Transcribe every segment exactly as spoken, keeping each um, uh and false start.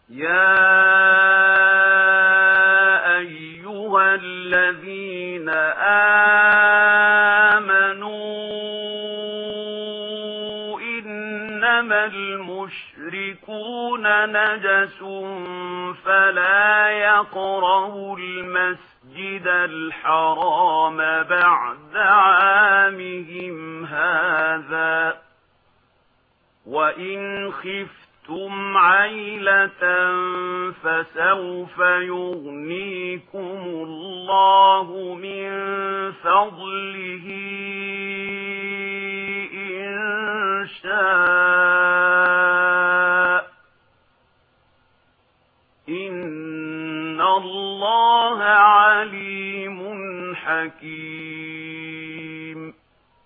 يا أيها الذين آمنوا إنما المشركون نجس فلا يقربوا المسجد الحرام بعد عامهم هذا وإن خفتم عيلة فسوف يغنيكم الله من فضله إن شاء إن الله عليم حكيم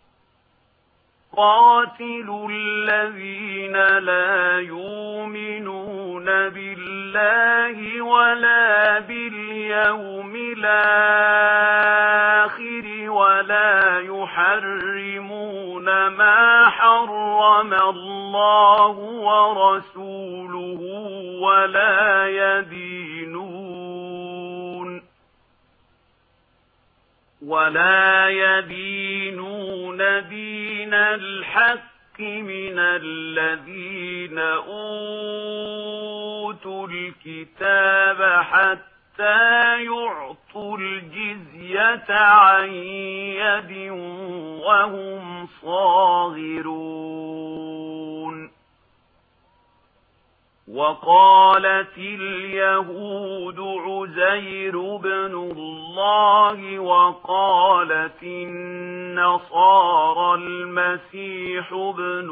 قاتلوا الذين لا يؤمنون بالله ولا باليوم الآخر ولا يحرمون ما حرم الله ورسوله ولا يدينون ولا يدينون دين الحق من الذين أوتوا الكتاب حتى يعطوا الجزية عن يد وهم صاغرون وقالت اليهود عزير بن الله وقالت النصارى المسيح بن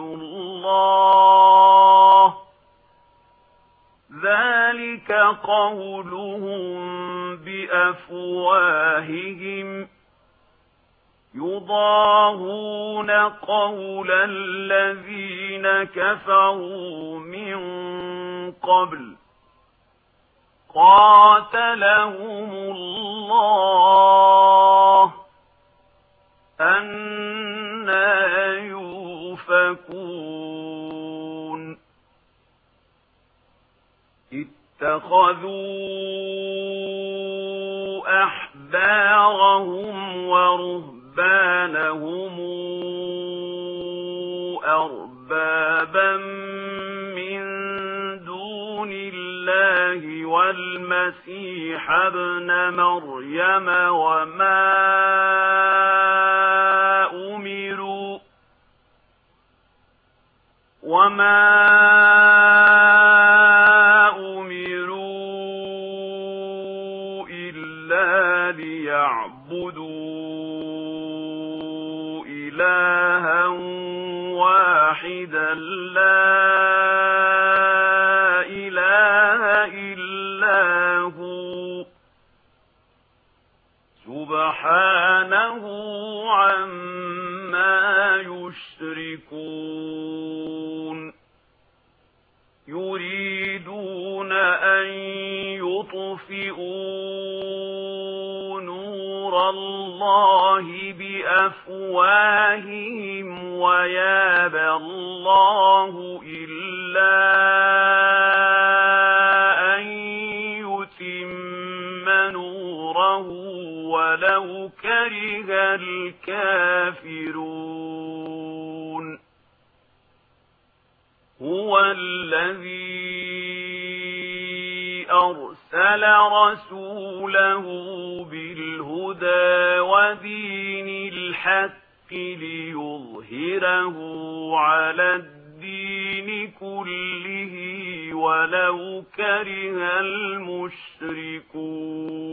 الله ذلك قولهم بأفواههم يضاهون قول الذين كفروا من قبل قاتلهم الله أنى يؤفكون اتخذوا أحبارهم ورهبانهم أربابا من دون الله والمسيح ابن مريم وما أمروا وما أمروا إلا ليعبدوا إلها واحدا لا إله إلا هو سبحانه عما يشركون يريدون أن يطفئوا نور الله بأفواههم ويابى الله إلا أن يتم نوره ولو كره الكافرون هو الذي أرسل رسوله بالهدى ودين الحق ليظهره على الدين كله ولو كره المشركون